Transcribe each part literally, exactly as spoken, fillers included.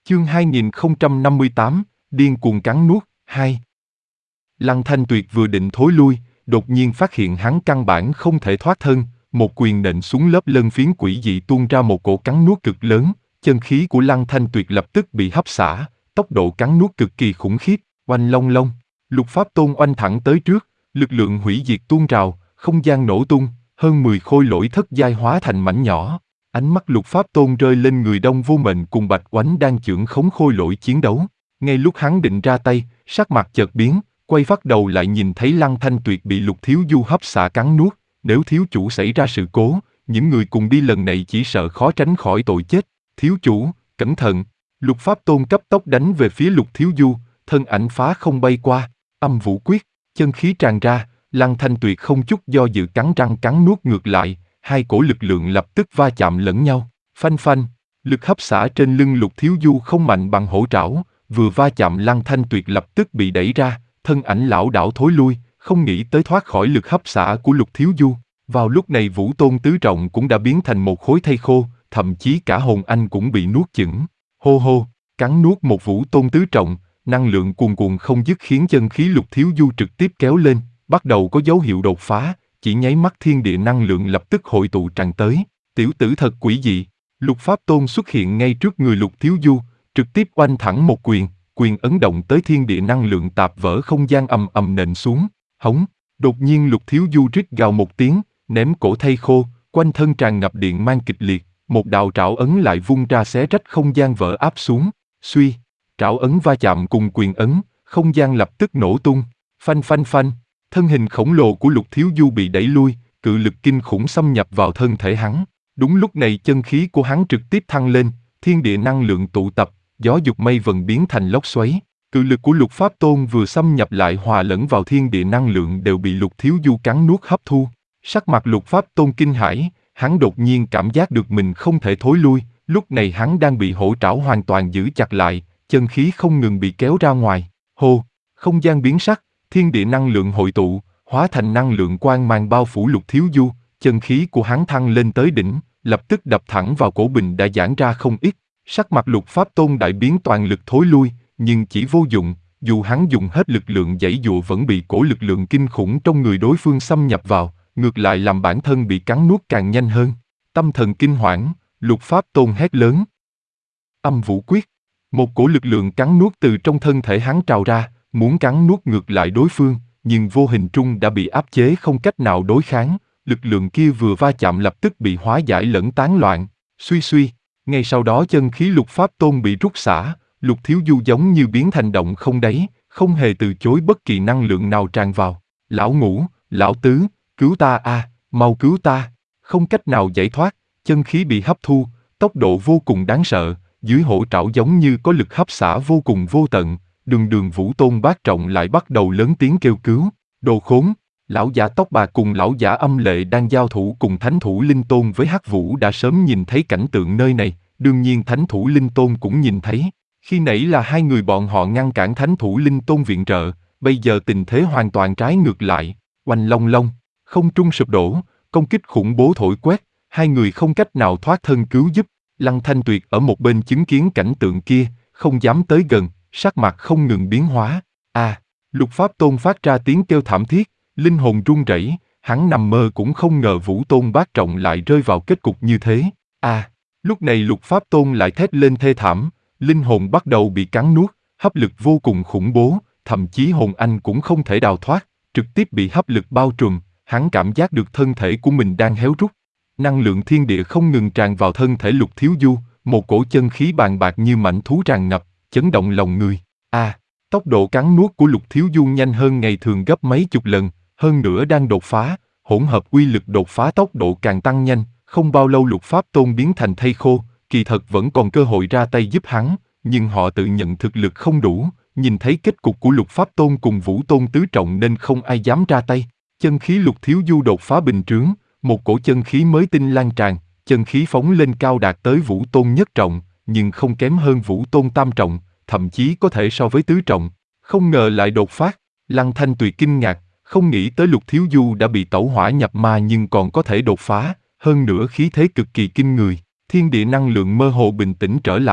Chương hai nghìn không trăm năm mươi tám, điên cuồng cắn nuốt, hai. Lăng Thanh Tuyệt vừa định thối lui, đột nhiên phát hiện hắn căn bản không thể thoát thân, một quyền nện xuống lớp lân phiến quỷ dị tuôn ra một cổ cắn nuốt cực lớn, chân khí của Lăng Thanh Tuyệt lập tức bị hấp xả, tốc độ cắn nuốt cực kỳ khủng khiếp, oanh long long, Lục Pháp Tôn oanh thẳng tới trước, lực lượng hủy diệt tuôn trào, không gian nổ tung, hơn mười khôi lỗi thất giai hóa thành mảnh nhỏ. Ánh mắt Lục Pháp Tôn rơi lên người Đông Vô Mệnh cùng Bạch Oánh đang chưởng khống khôi lỗi chiến đấu. Ngay lúc hắn định ra tay, sắc mặt chợt biến, quay phát đầu lại nhìn thấy Lăng Thanh Tuyệt bị Lục Thiếu Du hấp xả cắn nuốt. Nếu thiếu chủ xảy ra sự cố, những người cùng đi lần này chỉ sợ khó tránh khỏi tội chết. Thiếu chủ, cẩn thận! Lục Pháp Tôn cấp tốc đánh về phía Lục Thiếu Du, thân ảnh phá không bay qua, âm vũ quyết, chân khí tràn ra, Lăng Thanh Tuyệt không chút do dự cắn răng cắn nuốt ngược lại. Hai cổ lực lượng lập tức va chạm lẫn nhau, phanh phanh, lực hấp xả trên lưng Lục Thiếu Du không mạnh bằng hổ trảo, vừa va chạm Lăng Thanh Tuyệt lập tức bị đẩy ra, thân ảnh lảo đảo thối lui, không nghĩ tới thoát khỏi lực hấp xả của Lục Thiếu Du. Vào lúc này Vũ Tôn Tứ Trọng cũng đã biến thành một khối thây khô, thậm chí cả hồn anh cũng bị nuốt chửng. Hô hô, cắn nuốt một Vũ Tôn Tứ Trọng, năng lượng cuồn cuộn không dứt khiến chân khí Lục Thiếu Du trực tiếp kéo lên, bắt đầu có dấu hiệu đột phá. Chỉ nháy mắt thiên địa năng lượng lập tức hội tụ tràn tới, tiểu tử thật quỷ dị. Lục Pháp Tôn xuất hiện ngay trước người Lục Thiếu Du, trực tiếp oanh thẳng một quyền, quyền ấn động tới thiên địa năng lượng tạp vỡ không gian ầm ầm nện xuống, hống. Đột nhiên Lục Thiếu Du rít gào một tiếng, ném cổ thây khô, quanh thân tràn ngập điện mang kịch liệt, một đạo trảo ấn lại vung ra xé rách không gian vỡ áp xuống, suy, trảo ấn va chạm cùng quyền ấn, không gian lập tức nổ tung, phanh phanh phanh. Thân hình khổng lồ của Lục Thiếu Du bị đẩy lui, cự lực kinh khủng xâm nhập vào thân thể hắn. Đúng lúc này chân khí của hắn trực tiếp thăng lên, thiên địa năng lượng tụ tập, gió dục mây vần biến thành lốc xoáy. Cự lực của Lục Pháp Tôn vừa xâm nhập lại hòa lẫn vào thiên địa năng lượng đều bị Lục Thiếu Du cắn nuốt hấp thu. Sắc mặt Lục Pháp Tôn kinh hãi, hắn đột nhiên cảm giác được mình không thể thối lui, lúc này hắn đang bị hổ trảo hoàn toàn giữ chặt lại, chân khí không ngừng bị kéo ra ngoài. Hô, không gian biến sắc. Thiên địa năng lượng hội tụ, hóa thành năng lượng quang mang bao phủ Lục Thiếu Du, chân khí của hắn thăng lên tới đỉnh, lập tức đập thẳng vào cổ bình đã giãn ra không ít. Sắc mặt Lục Pháp Tôn đại biến toàn lực thối lui, nhưng chỉ vô dụng, dù hắn dùng hết lực lượng giãy giụa vẫn bị cổ lực lượng kinh khủng trong người đối phương xâm nhập vào, ngược lại làm bản thân bị cắn nuốt càng nhanh hơn. Tâm thần kinh hoảng, Lục Pháp Tôn hét lớn. Âm vũ quyết, một cổ lực lượng cắn nuốt từ trong thân thể hắn trào ra, muốn cắn nuốt ngược lại đối phương, nhưng vô hình trung đã bị áp chế không cách nào đối kháng, lực lượng kia vừa va chạm lập tức bị hóa giải lẫn tán loạn, suy suy, ngay sau đó chân khí Lục Pháp Tôn bị rút xả, Lục Thiếu Du giống như biến thành động không đáy, không hề từ chối bất kỳ năng lượng nào tràn vào. Lão Ngũ, Lão Tứ, cứu ta a, mau cứu ta, không cách nào giải thoát, chân khí bị hấp thu, tốc độ vô cùng đáng sợ, dưới hổ trảo giống như có lực hấp xả vô cùng vô tận. Đường đường Vũ Tôn Bát Trọng lại bắt đầu lớn tiếng kêu cứu, đồ khốn. Lão giả tóc bạc cùng lão giả âm lệ đang giao thủ cùng Thánh Thủ Linh Tôn với Hắc Vũ đã sớm nhìn thấy cảnh tượng nơi này, đương nhiên Thánh Thủ Linh Tôn cũng nhìn thấy. Khi nãy là hai người bọn họ ngăn cản Thánh Thủ Linh Tôn viện trợ, bây giờ tình thế hoàn toàn trái ngược lại, oanh long long, không trung sụp đổ, công kích khủng bố thổi quét, hai người không cách nào thoát thân cứu giúp. Lăng Thanh Tuyệt ở một bên chứng kiến cảnh tượng kia, không dám tới gần. Sắc mặt không ngừng biến hóa. À, Lục Pháp Tôn phát ra tiếng kêu thảm thiết, linh hồn run rẩy, hắn nằm mơ cũng không ngờ Vũ Tôn Bát Trọng lại rơi vào kết cục như thế. À, lúc này Lục Pháp Tôn lại thét lên thê thảm, linh hồn bắt đầu bị cắn nuốt, hấp lực vô cùng khủng bố, thậm chí hồn anh cũng không thể đào thoát, trực tiếp bị hấp lực bao trùm, hắn cảm giác được thân thể của mình đang héo rút. Năng lượng thiên địa không ngừng tràn vào thân thể Lục Thiếu Du, một cổ chân khí bàn bạc như mãnh thú tràn ngập, chấn động lòng người. À, tốc độ cắn nuốt của Lục Thiếu Du nhanh hơn ngày thường gấp mấy chục lần, hơn nữa đang đột phá, hỗn hợp uy lực đột phá tốc độ càng tăng nhanh, không bao lâu Lục Pháp Tôn biến thành thây khô, kỳ thật vẫn còn cơ hội ra tay giúp hắn, nhưng họ tự nhận thực lực không đủ, nhìn thấy kết cục của Lục Pháp Tôn cùng Vũ Tôn Tứ Trọng nên không ai dám ra tay. Chân khí Lục Thiếu Du đột phá bình trướng, một cổ chân khí mới tinh lan tràn, chân khí phóng lên cao đạt tới Vũ Tôn Nhất Trọng, nhưng không kém hơn Vũ Tôn Tam Trọng, thậm chí có thể so với Tứ Trọng. Không ngờ lại đột phát. Lăng Thanh Tuyệt kinh ngạc, không nghĩ tới Lục Thiếu Du đã bị tẩu hỏa nhập ma nhưng còn có thể đột phá, hơn nữa khí thế cực kỳ kinh người. Thiên địa năng lượng mơ hồ bình tĩnh trở lại,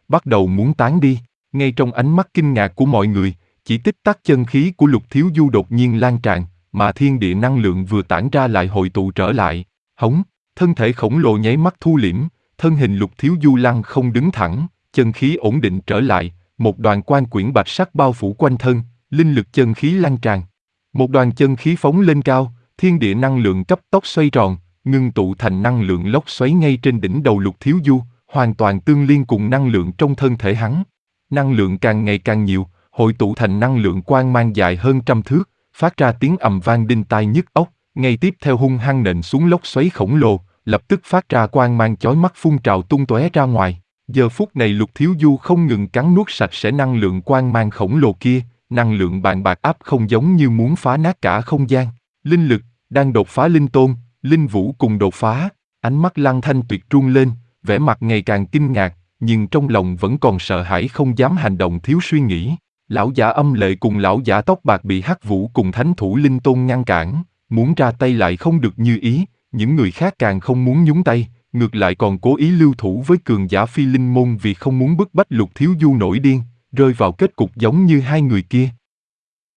bắt đầu muốn tán đi. Ngay trong ánh mắt kinh ngạc của mọi người, chỉ tích tắc chân khí của Lục Thiếu Du đột nhiên lan tràn, mà thiên địa năng lượng vừa tản ra lại hội tụ trở lại. Hống, thân thể khổng lồ nháy mắt thu liễm, thân hình Lục Thiếu Du lăng không đứng thẳng, chân khí ổn định trở lại, một đoàn quan quyển bạch sắc bao phủ quanh thân, linh lực chân khí lan tràn. Một đoàn chân khí phóng lên cao, thiên địa năng lượng cấp tốc xoay tròn, ngưng tụ thành năng lượng lốc xoáy ngay trên đỉnh đầu Lục Thiếu Du, hoàn toàn tương liên cùng năng lượng trong thân thể hắn. Năng lượng càng ngày càng nhiều, hội tụ thành năng lượng quang mang dài hơn trăm thước, phát ra tiếng ầm vang đinh tai nhức óc, ngay tiếp theo hung hăng nện xuống lốc xoáy khổng lồ, lập tức phát ra quang mang chói mắt phun trào tung tóe ra ngoài. Giờ phút này Lục Thiếu Du không ngừng cắn nuốt sạch sẽ năng lượng quang mang khổng lồ kia, năng lượng bàn bạc áp không giống như muốn phá nát cả không gian. Linh lực, đang đột phá linh tôn, linh vũ cùng đột phá, ánh mắt Lăng Thanh Tuyệt run lên, vẻ mặt ngày càng kinh ngạc, nhưng trong lòng vẫn còn sợ hãi không dám hành động thiếu suy nghĩ. Lão giả Âm Lệ cùng lão giả tóc bạc bị Hắc Vũ cùng thánh thủ linh tôn ngăn cản, muốn ra tay lại không được như ý, những người khác càng không muốn nhúng tay, ngược lại còn cố ý lưu thủ với cường giả phi linh môn vì không muốn bức bách Lục Thiếu Du nổi điên, rơi vào kết cục giống như hai người kia.